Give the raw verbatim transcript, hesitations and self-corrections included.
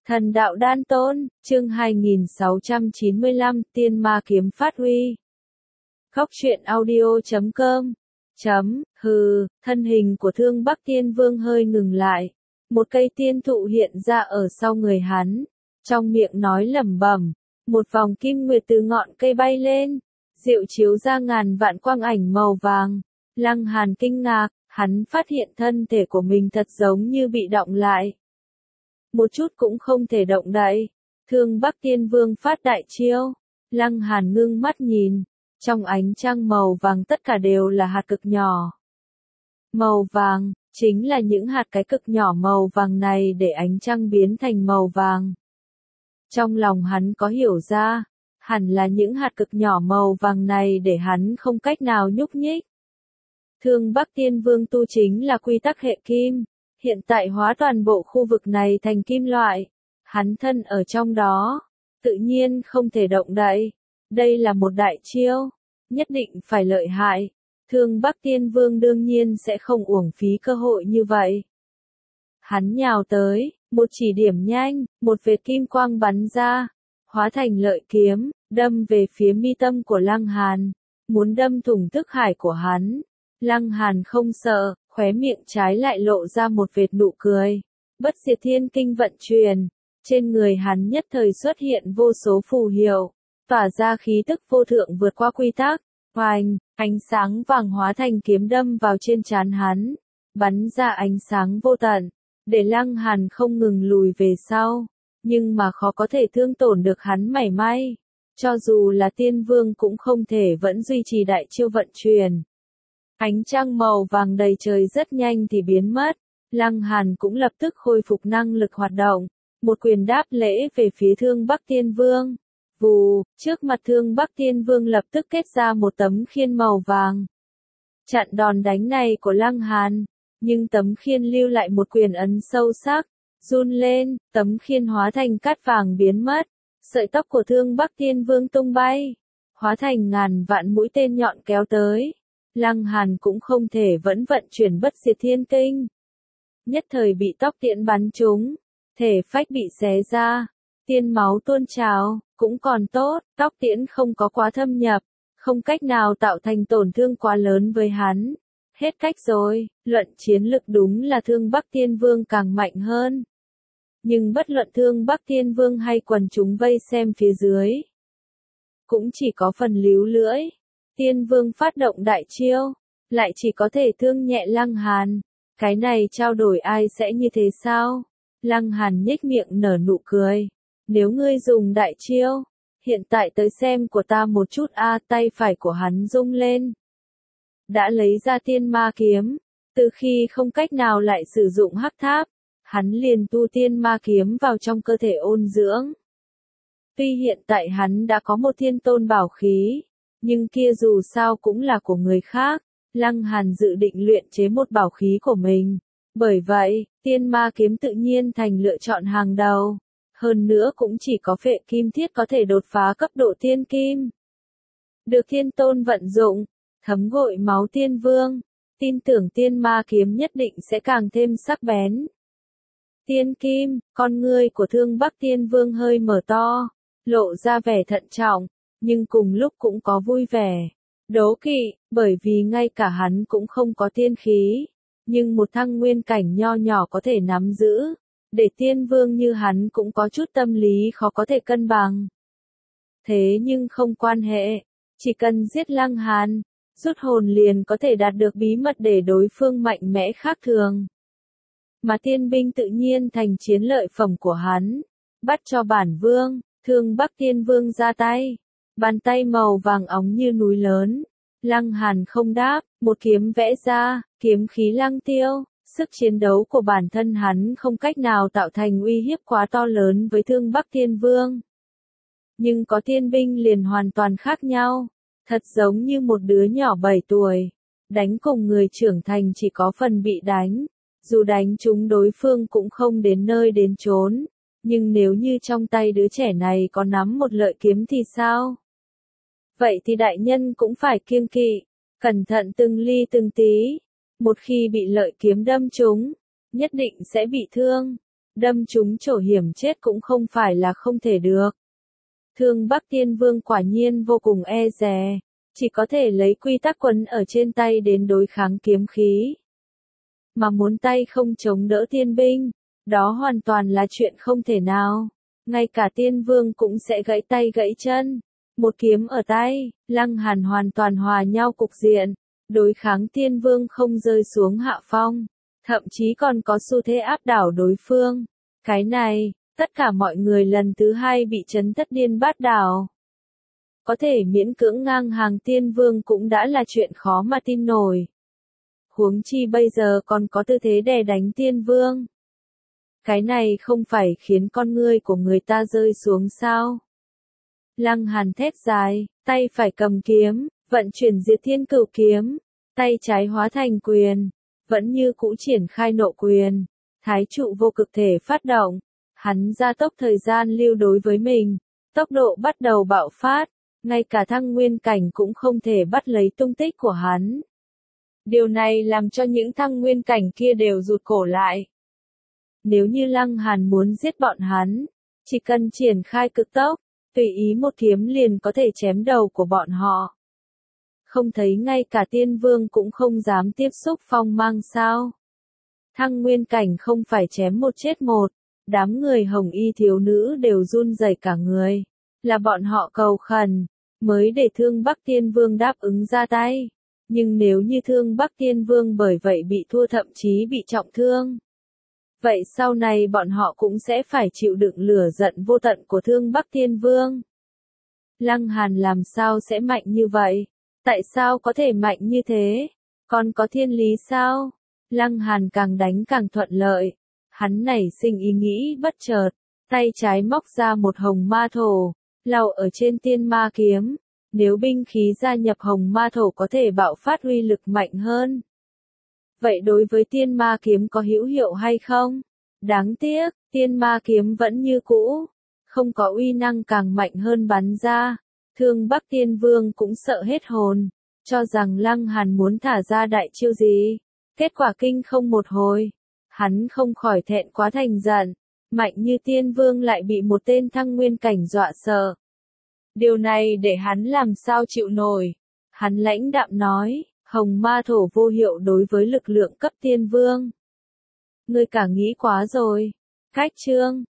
Thần đạo đan tôn, chương hai nghìn sáu trăm chín mươi lăm, tiên ma kiếm phát huy. Góc truyện audio chấm com. Chấm, hừ, thân hình của Thương Bắc Tiên Vương hơi ngừng lại. Một cây tiên thụ hiện ra ở sau người hắn. Trong miệng nói lẩm bẩm, một vòng kim nguyệt từ ngọn cây bay lên. Diệu chiếu ra ngàn vạn quang ảnh màu vàng. Lăng Hàn kinh ngạc, hắn phát hiện thân thể của mình thật giống như bị động lại. Một chút cũng không thể động đậy. Thương Bắc Tiên Vương phát đại chiêu. Lăng Hàn ngưng mắt nhìn. Trong ánh trăng màu vàng tất cả đều là hạt cực nhỏ. Màu vàng, chính là những hạt cái cực nhỏ màu vàng này để ánh trăng biến thành màu vàng. Trong lòng hắn có hiểu ra, hẳn là những hạt cực nhỏ màu vàng này để hắn không cách nào nhúc nhích. Thương Bắc Tiên Vương tu chính là quy tắc hệ kim. Hiện tại hóa toàn bộ khu vực này thành kim loại. Hắn thân ở trong đó. Tự nhiên không thể động đậy. Đây là một đại chiêu. Nhất định phải lợi hại. Thương Bắc Tiên Vương đương nhiên sẽ không uổng phí cơ hội như vậy. Hắn nhào tới. Một chỉ điểm nhanh. Một vệt kim quang bắn ra. Hóa thành lợi kiếm. Đâm về phía mi tâm của Lăng Hàn. Muốn đâm thủng thức hải của hắn. Lăng Hàn không sợ. Khóe miệng trái lại lộ ra một vệt nụ cười. Bất diệt thiên kinh vận chuyển. Trên người hắn nhất thời xuất hiện vô số phù hiệu. Tỏa ra khí tức vô thượng vượt qua quy tắc. Hoành, ánh sáng vàng hóa thành kiếm đâm vào trên trán hắn. Bắn ra ánh sáng vô tận. Để Lăng Hàn không ngừng lùi về sau. Nhưng mà khó có thể thương tổn được hắn mảy may. Cho dù là tiên vương cũng không thể vẫn duy trì đại chiêu vận chuyển. Ánh trăng màu vàng đầy trời rất nhanh thì biến mất. Lăng Hàn cũng lập tức khôi phục năng lực hoạt động. Một quyền đáp lễ về phía Thương Bắc Tiên Vương. Vù, trước mặt Thương Bắc Tiên Vương lập tức kết ra một tấm khiên màu vàng. Chặn đòn đánh này của Lăng Hàn. Nhưng tấm khiên lưu lại một quyền ấn sâu sắc. Run lên, tấm khiên hóa thành cát vàng biến mất. Sợi tóc của Thương Bắc Tiên Vương tung bay. Hóa thành ngàn vạn mũi tên nhọn kéo tới. Lăng Hàn cũng không thể vẫn vận chuyển bất diệt thiên kinh. Nhất thời bị tóc tiễn bắn trúng. Thể phách bị xé ra. Tiên máu tuôn trào. Cũng còn tốt. Tóc tiễn không có quá thâm nhập. Không cách nào tạo thành tổn thương quá lớn với hắn. Hết cách rồi. Luận chiến lực đúng là Thương Bắc Tiên Vương càng mạnh hơn. Nhưng bất luận Thương Bắc Tiên Vương hay quần chúng vây xem phía dưới. Cũng chỉ có phần líu lưỡi. Tiên Vương phát động đại chiêu, lại chỉ có thể thương nhẹ Lăng Hàn. Cái này trao đổi ai sẽ như thế sao? Lăng Hàn nhếch miệng nở nụ cười. Nếu ngươi dùng đại chiêu, hiện tại tới xem của ta một chút a. Tay phải của hắn rung lên. Đã lấy ra tiên ma kiếm. Từ khi không cách nào lại sử dụng hắc tháp, hắn liền tu tiên ma kiếm vào trong cơ thể ôn dưỡng. Tuy hiện tại hắn đã có một thiên tôn bảo khí. Nhưng kia dù sao cũng là của người khác. Lăng Hàn dự định luyện chế một bảo khí của mình. Bởi vậy, tiên ma kiếm tự nhiên thành lựa chọn hàng đầu. Hơn nữa cũng chỉ có phệ kim thiết có thể đột phá cấp độ tiên kim. Được thiên tôn vận dụng, thấm gội máu tiên vương. Tin tưởng tiên ma kiếm nhất định sẽ càng thêm sắc bén. Tiên kim, con ngươi của Thương Bắc Tiên Vương hơi mở to. Lộ ra vẻ thận trọng. Nhưng cùng lúc cũng có vui vẻ, đố kỵ, bởi vì ngay cả hắn cũng không có tiên khí. Nhưng một thăng nguyên cảnh nho nhỏ có thể nắm giữ. Để tiên vương như hắn cũng có chút tâm lý khó có thể cân bằng. Thế nhưng không quan hệ. Chỉ cần giết Lăng Hàn, rút hồn liền có thể đạt được bí mật để đối phương mạnh mẽ khác thường. Mà tiên binh tự nhiên thành chiến lợi phẩm của hắn. Bắt cho bản vương, Thương Bắc Tiên Vương ra tay. Bàn tay màu vàng óng như núi lớn. Lăng Hàn không đáp, một kiếm vẽ ra, kiếm khí lăng tiêu. Sức chiến đấu của bản thân hắn không cách nào tạo thành uy hiếp quá to lớn với Thương Bắc Tiên Vương. Nhưng có tiên binh liền hoàn toàn khác nhau. Thật giống như một đứa nhỏ bảy tuổi. Đánh cùng người trưởng thành chỉ có phần bị đánh. Dù đánh trúng đối phương cũng không đến nơi đến chốn. Nhưng nếu như trong tay đứa trẻ này có nắm một lợi kiếm thì sao? Vậy thì đại nhân cũng phải kiêng kỵ, cẩn thận từng ly từng tí. Một khi bị lợi kiếm đâm trúng, nhất định sẽ bị thương. đâm trúng chỗ hiểm chết cũng không phải là không thể được. Thương Bắc Tiên Vương quả nhiên vô cùng e dè, chỉ có thể lấy quy tắc quấn ở trên tay đến đối kháng kiếm khí. Mà muốn tay không chống đỡ tiên binh, đó hoàn toàn là chuyện không thể nào. Ngay cả Tiên Vương cũng sẽ gãy tay gãy chân. Một kiếm ở tay, Lăng Hàn hoàn toàn hòa nhau cục diện, đối kháng Tiên Vương không rơi xuống hạ phong, thậm chí còn có xu thế áp đảo đối phương. Cái này, tất cả mọi người lần thứ hai bị chấn thất điên bát đảo. Có thể miễn cưỡng ngang hàng Tiên Vương cũng đã là chuyện khó mà tin nổi. Huống chi bây giờ còn có tư thế đè đánh Tiên Vương. Cái này không phải khiến con ngươi của người ta rơi xuống sao? Lăng Hàn thét dài, tay phải cầm kiếm, vận chuyển Diệt Thiên Cửu kiếm, tay trái hóa thành quyền, vẫn như cũ triển khai nộ quyền. Thái trụ vô cực thể phát động, hắn gia tốc thời gian lưu đối với mình, tốc độ bắt đầu bạo phát, ngay cả thăng nguyên cảnh cũng không thể bắt lấy tung tích của hắn. Điều này làm cho những thăng nguyên cảnh kia đều rụt cổ lại. Nếu như Lăng Hàn muốn giết bọn hắn, chỉ cần triển khai cực tốc, tùy ý một kiếm liền có thể chém đầu của bọn họ. Không thấy ngay cả Tiên Vương cũng không dám tiếp xúc phong mang sao? Thăng nguyên cảnh không phải chém một chết một, đám người hồng y thiếu nữ đều run rẩy cả người. Là bọn họ cầu khẩn, mới để Thương Bắc Tiên Vương đáp ứng ra tay. Nhưng nếu như Thương Bắc Tiên Vương bởi vậy bị thua thậm chí bị trọng thương, vậy sau này bọn họ cũng sẽ phải chịu đựng lửa giận vô tận của Thương Bắc Tiên Vương. Lăng Hàn làm sao sẽ mạnh như vậy? Tại sao có thể mạnh như thế? Còn có thiên lý sao? Lăng Hàn càng đánh càng thuận lợi. Hắn nảy sinh ý nghĩ bất chợt, tay trái móc ra một hồng ma thổ, lau ở trên tiên ma kiếm. Nếu binh khí gia nhập hồng ma thổ có thể bạo phát uy lực mạnh hơn. Vậy đối với tiên ma kiếm có hữu hiệu hay không? Đáng tiếc, tiên ma kiếm vẫn như cũ, không có uy năng càng mạnh hơn bắn ra. Thương Bắc Tiên Vương cũng sợ hết hồn, cho rằng Lăng Hàn muốn thả ra đại chiêu gì. Kết quả kinh không một hồi, hắn không khỏi thẹn quá thành giận, mạnh như Tiên Vương lại bị một tên thăng nguyên cảnh dọa sợ. Điều này để hắn làm sao chịu nổi. Hắn lãnh đạm nói, hồng ma thổ vô hiệu đối với lực lượng cấp Tiên Vương. Ngươi cả nghĩ quá rồi. Cách chương